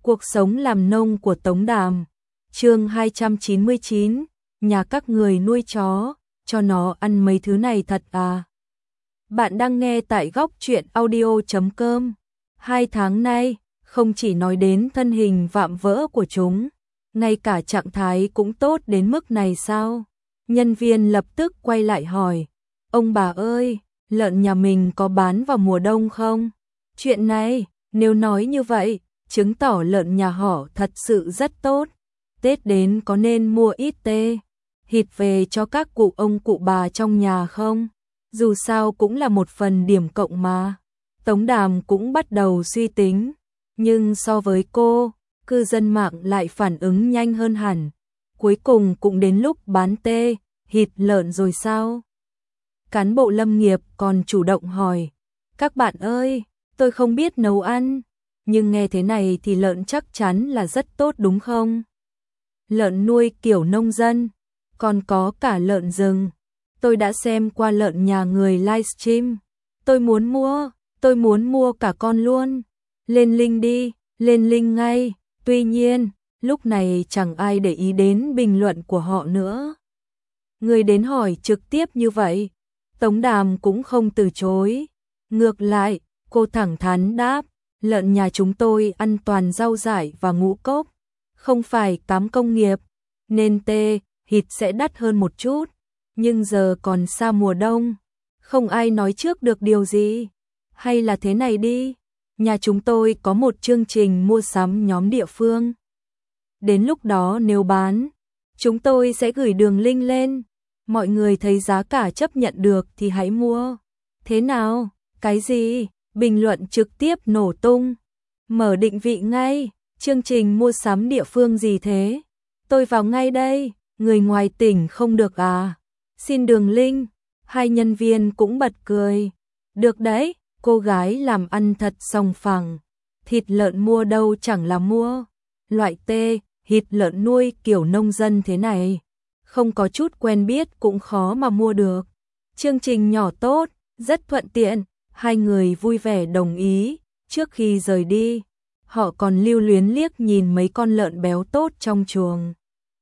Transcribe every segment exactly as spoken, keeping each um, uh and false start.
Cuộc sống làm nông của Tống Đàm. Chương hai trăm chín mươi chín, nhà các người nuôi chó, cho nó ăn mấy thứ này thật à? Bạn đang nghe tại góc truyện audio chấm com. Hai tháng nay, không chỉ nói đến thân hình vạm vỡ của chúng, ngay cả trạng thái cũng tốt đến mức này sao? Nhân viên lập tức quay lại hỏi, ông bà ơi, lợn nhà mình có bán vào mùa đông không? Chuyện này, nếu nói như vậy, chứng tỏ lợn nhà họ thật sự rất tốt. Tết đến có nên mua ít tê, thịt về cho các cụ ông cụ bà trong nhà không? Dù sao cũng là một phần điểm cộng mà. Tống Đàm cũng bắt đầu suy tính, nhưng so với cô, cư dân mạng lại phản ứng nhanh hơn hẳn. Cuối cùng cũng đến lúc bán tê, thịt lợn rồi sao? Cán bộ lâm nghiệp còn chủ động hỏi, các bạn ơi, tôi không biết nấu ăn, nhưng nghe thế này thì lợn chắc chắn là rất tốt đúng không? Lợn nuôi kiểu nông dân, còn có cả lợn rừng. Tôi đã xem qua lợn nhà người livestream. Tôi muốn mua, tôi muốn mua cả con luôn. Lên link đi, lên link ngay. Tuy nhiên, lúc này chẳng ai để ý đến bình luận của họ nữa. Người đến hỏi trực tiếp như vậy, Tống Đàm cũng không từ chối. Ngược lại, cô thẳng thắn đáp, lợn nhà chúng tôi ăn toàn rau dại và ngũ cốc, không phải cám công nghiệp, nên tê, thịt sẽ đắt hơn một chút. Nhưng giờ còn xa mùa đông, không ai nói trước được điều gì. Hay là thế này đi, nhà chúng tôi có một chương trình mua sắm nhóm địa phương. Đến lúc đó nếu bán, chúng tôi sẽ gửi đường link lên. Mọi người thấy giá cả chấp nhận được thì hãy mua. Thế nào? Cái gì? Bình luận trực tiếp nổ tung. Mở định vị ngay, chương trình mua sắm địa phương gì thế? Tôi vào ngay đây, người ngoài tỉnh không được à? Xin đường link. Hai nhân viên cũng bật cười. Được đấy, cô gái làm ăn thật sòng phẳng. Thịt lợn mua đâu chẳng là mua. Loại tê, thịt lợn nuôi kiểu nông dân thế này, không có chút quen biết cũng khó mà mua được. Chương trình nhỏ tốt, rất thuận tiện. Hai người vui vẻ đồng ý. Trước khi rời đi, họ còn lưu luyến liếc nhìn mấy con lợn béo tốt trong chuồng.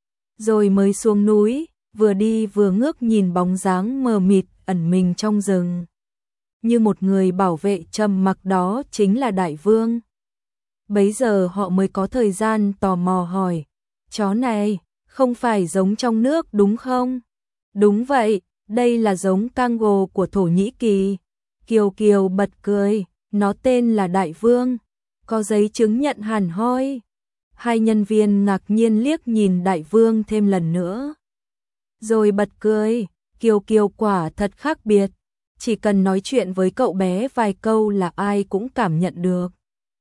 Rồi mới xuống núi, vừa đi vừa ngước nhìn bóng dáng mờ mịt ẩn mình trong rừng. Như một người bảo vệ trầm mặc đó chính là Đại Vương. Bấy giờ họ mới có thời gian tò mò hỏi, chó này không phải giống trong nước đúng không? Đúng vậy, đây là giống Kango của Thổ Nhĩ Kỳ. Kiều Kiều bật cười, nó tên là Đại Vương, có giấy chứng nhận hẳn hoi. Hai nhân viên ngạc nhiên liếc nhìn Đại Vương thêm lần nữa, rồi bật cười. Kiều Kiều quả thật khác biệt, chỉ cần nói chuyện với cậu bé vài câu là ai cũng cảm nhận được.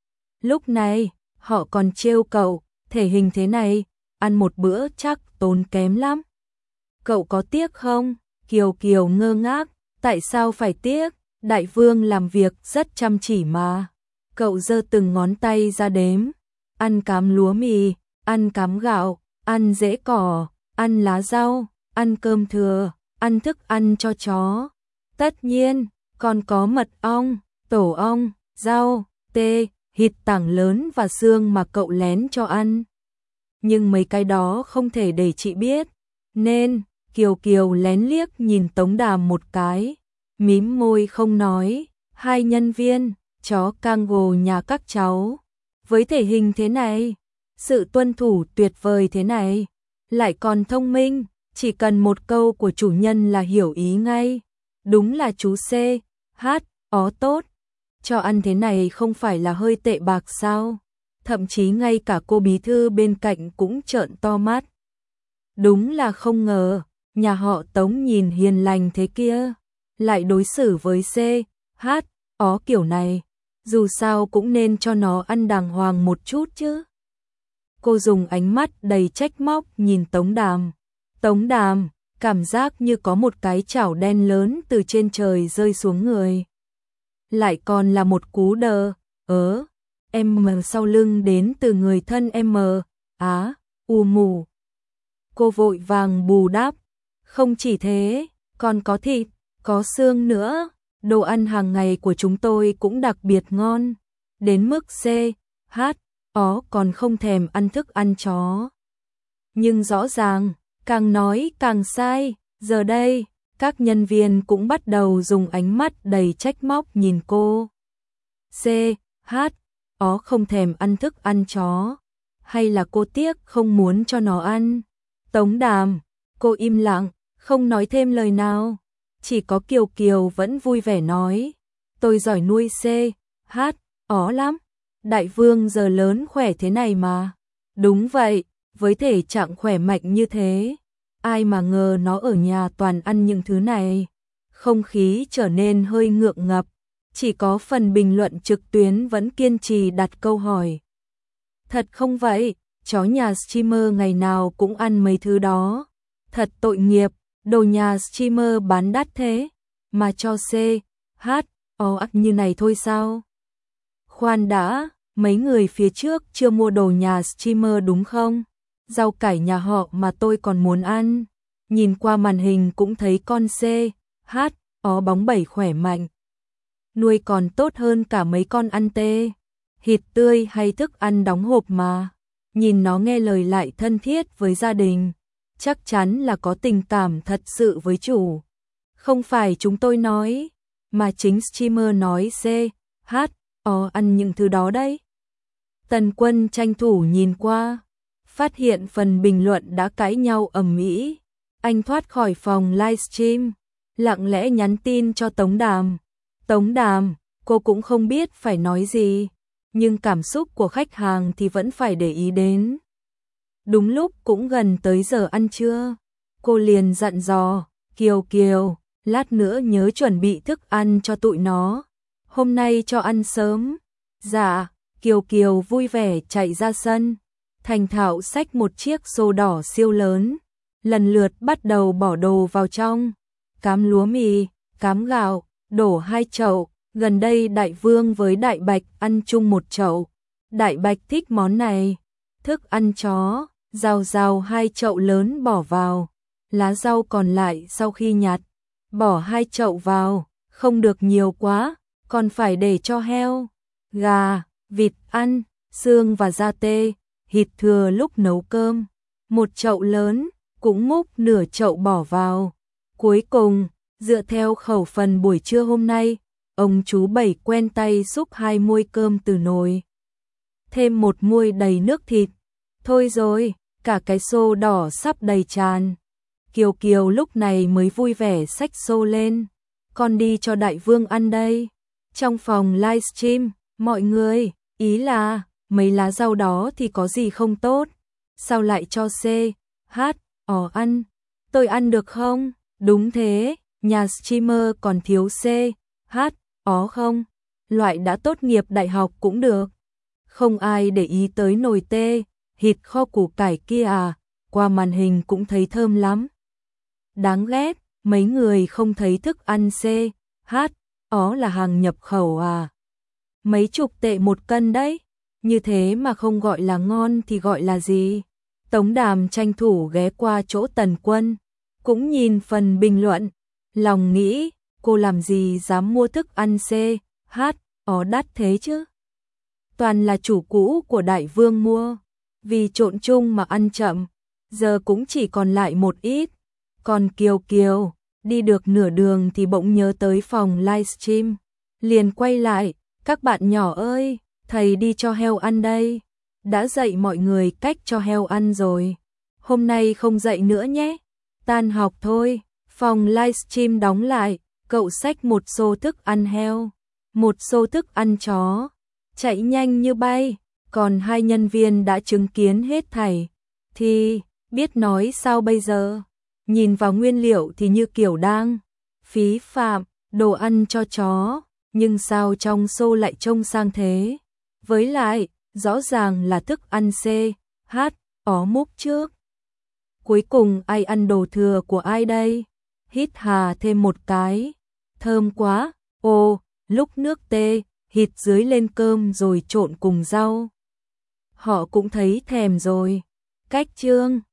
Lúc này, họ còn trêu cậu, thể hình thế này, ăn một bữa chắc tốn kém lắm. Cậu có tiếc không? Kiều Kiều ngơ ngác, tại sao phải tiếc? Đại Vương làm việc rất chăm chỉ mà. Cậu giơ từng ngón tay ra đếm, ăn cám lúa mì, ăn cám gạo, ăn rễ cỏ, ăn lá rau, ăn cơm thừa, ăn thức ăn cho chó. Tất nhiên, còn có mật ong, tổ ong, rau, tê, thịt tảng lớn và xương mà cậu lén cho ăn. Nhưng mấy cái đó không thể để chị biết, nên Kiều Kiều lén liếc nhìn Tống Đàm một cái, mím môi không nói. Hai nhân viên, chó Kango nhà các cháu, với thể hình thế này, sự tuân thủ tuyệt vời thế này, lại còn thông minh, chỉ cần một câu của chủ nhân là hiểu ý ngay. Đúng là chú C, H, ó tốt. Cho ăn thế này không phải là hơi tệ bạc sao? Thậm chí ngay cả cô bí thư bên cạnh cũng trợn to mắt. Đúng là không ngờ, nhà họ Tống nhìn hiền lành thế kia, lại đối xử với C, H, ó kiểu này. Dù sao cũng nên cho nó ăn đàng hoàng một chút chứ. Cô dùng ánh mắt đầy trách móc nhìn Tống Đàm. Tống Đàm, cảm giác như có một cái chảo đen lớn từ trên trời rơi xuống người. Lại còn là một cú đờ, ớ, em mờ sau lưng đến từ người thân em mờ, á, u mù. Cô vội vàng bù đắp, không chỉ thế, còn có thịt, có xương nữa, đồ ăn hàng ngày của chúng tôi cũng đặc biệt ngon, đến mức C, H, ó còn không thèm ăn thức ăn chó. Nhưng rõ ràng, càng nói càng sai, giờ đây, các nhân viên cũng bắt đầu dùng ánh mắt đầy trách móc nhìn cô. C, H, ó không thèm ăn thức ăn chó, hay là cô tiếc không muốn cho nó ăn? Tống Đàm, cô im lặng, không nói thêm lời nào, chỉ có Kiều Kiều vẫn vui vẻ nói, tôi giỏi nuôi C, H, ó lắm, đại vương giờ lớn khỏe thế này mà. Đúng vậy, với thể trạng khỏe mạnh như thế, ai mà ngờ nó ở nhà toàn ăn những thứ này. Không khí trở nên hơi ngượng ngập, chỉ có phần bình luận trực tuyến vẫn kiên trì đặt câu hỏi. Thật không vậy, chó nhà streamer ngày nào cũng ăn mấy thứ đó. Thật tội nghiệp, đồ nhà streamer bán đắt thế, mà cho C, H, O ắt như này thôi sao? Khoan đã, mấy người phía trước chưa mua đồ nhà streamer đúng không? Rau cải nhà họ mà tôi còn muốn ăn. Nhìn qua màn hình cũng thấy con C, H, ó bóng bẩy khỏe mạnh. Nuôi còn tốt hơn cả mấy con ăn tê. Thịt tươi hay thức ăn đóng hộp mà. Nhìn nó nghe lời lại thân thiết với gia đình. Chắc chắn là có tình cảm thật sự với chủ. Không phải chúng tôi nói, mà chính streamer nói C, H, ó ăn những thứ đó đấy. Tần Quân tranh thủ nhìn qua, phát hiện phần bình luận đã cãi nhau ầm ĩ. Anh thoát khỏi phòng livestream, lặng lẽ nhắn tin cho Tống Đàm. Tống Đàm, cô cũng không biết phải nói gì, nhưng cảm xúc của khách hàng thì vẫn phải để ý đến. Đúng lúc cũng gần tới giờ ăn trưa, cô liền dặn dò, Kiều Kiều, lát nữa nhớ chuẩn bị thức ăn cho tụi nó, hôm nay cho ăn sớm. Dạ, Kiều Kiều vui vẻ chạy ra sân, thành thạo xách một chiếc xô đỏ siêu lớn, lần lượt bắt đầu bỏ đồ vào trong, cám lúa mì, cám gạo, đổ hai chậu, gần đây Đại Vương với Đại Bạch ăn chung một chậu. Đại Bạch thích món này, thức ăn chó, rào rào hai chậu lớn bỏ vào, lá rau còn lại sau khi nhặt, bỏ hai chậu vào, không được nhiều quá, còn phải để cho heo, gà, vịt ăn, xương và da tê, thịt thừa lúc nấu cơm, một chậu lớn, cũng múc nửa chậu bỏ vào. Cuối cùng, dựa theo khẩu phần buổi trưa hôm nay, ông chú Bảy quen tay xúc hai muôi cơm từ nồi. Thêm một muôi đầy nước thịt. Thôi rồi, cả cái xô đỏ sắp đầy tràn. Kiều Kiều lúc này mới vui vẻ xách xô lên. Con đi cho Đại Vương ăn đây. Trong phòng livestream, mọi người, ý là, mấy lá rau đó thì có gì không tốt. Sao lại cho C, H, O ăn? Tôi ăn được không? Đúng thế, nhà streamer còn thiếu C, H, O không? Loại đã tốt nghiệp đại học cũng được. Không ai để ý tới nồi tê, thịt kho củ cải kia à, qua màn hình cũng thấy thơm lắm. Đáng ghét, mấy người không thấy thức ăn C, H, O là hàng nhập khẩu à. Mấy chục tệ một cân đấy, như thế mà không gọi là ngon thì gọi là gì? Tống Đàm tranh thủ ghé qua chỗ Tần Quân, cũng nhìn phần bình luận, lòng nghĩ, cô làm gì dám mua thức ăn C, H, O đắt thế chứ? Toàn là chủ cũ của Đại Vương mua, vì trộn chung mà ăn chậm, giờ cũng chỉ còn lại một ít. Còn Kiều Kiều, đi được nửa đường thì bỗng nhớ tới phòng livestream, liền quay lại, các bạn nhỏ ơi, thầy đi cho heo ăn đây. Đã dạy mọi người cách cho heo ăn rồi, hôm nay không dạy nữa nhé. Tan học thôi, phòng livestream đóng lại, cậu xách một xô thức ăn heo, một xô thức ăn chó, chạy nhanh như bay, còn hai nhân viên đã chứng kiến hết thảy, thì biết nói sao bây giờ. Nhìn vào nguyên liệu thì như kiểu đang phí phạm đồ ăn cho chó, nhưng sao trong xô lại trông sang thế? Với lại, rõ ràng là thức ăn C, H, ó múc trước. Cuối cùng ai ăn đồ thừa của ai đây? Hít hà thêm một cái, thơm quá, ô, lúc nước tê, thịt dưới lên cơm rồi trộn cùng rau. Họ cũng thấy thèm rồi. Cách chương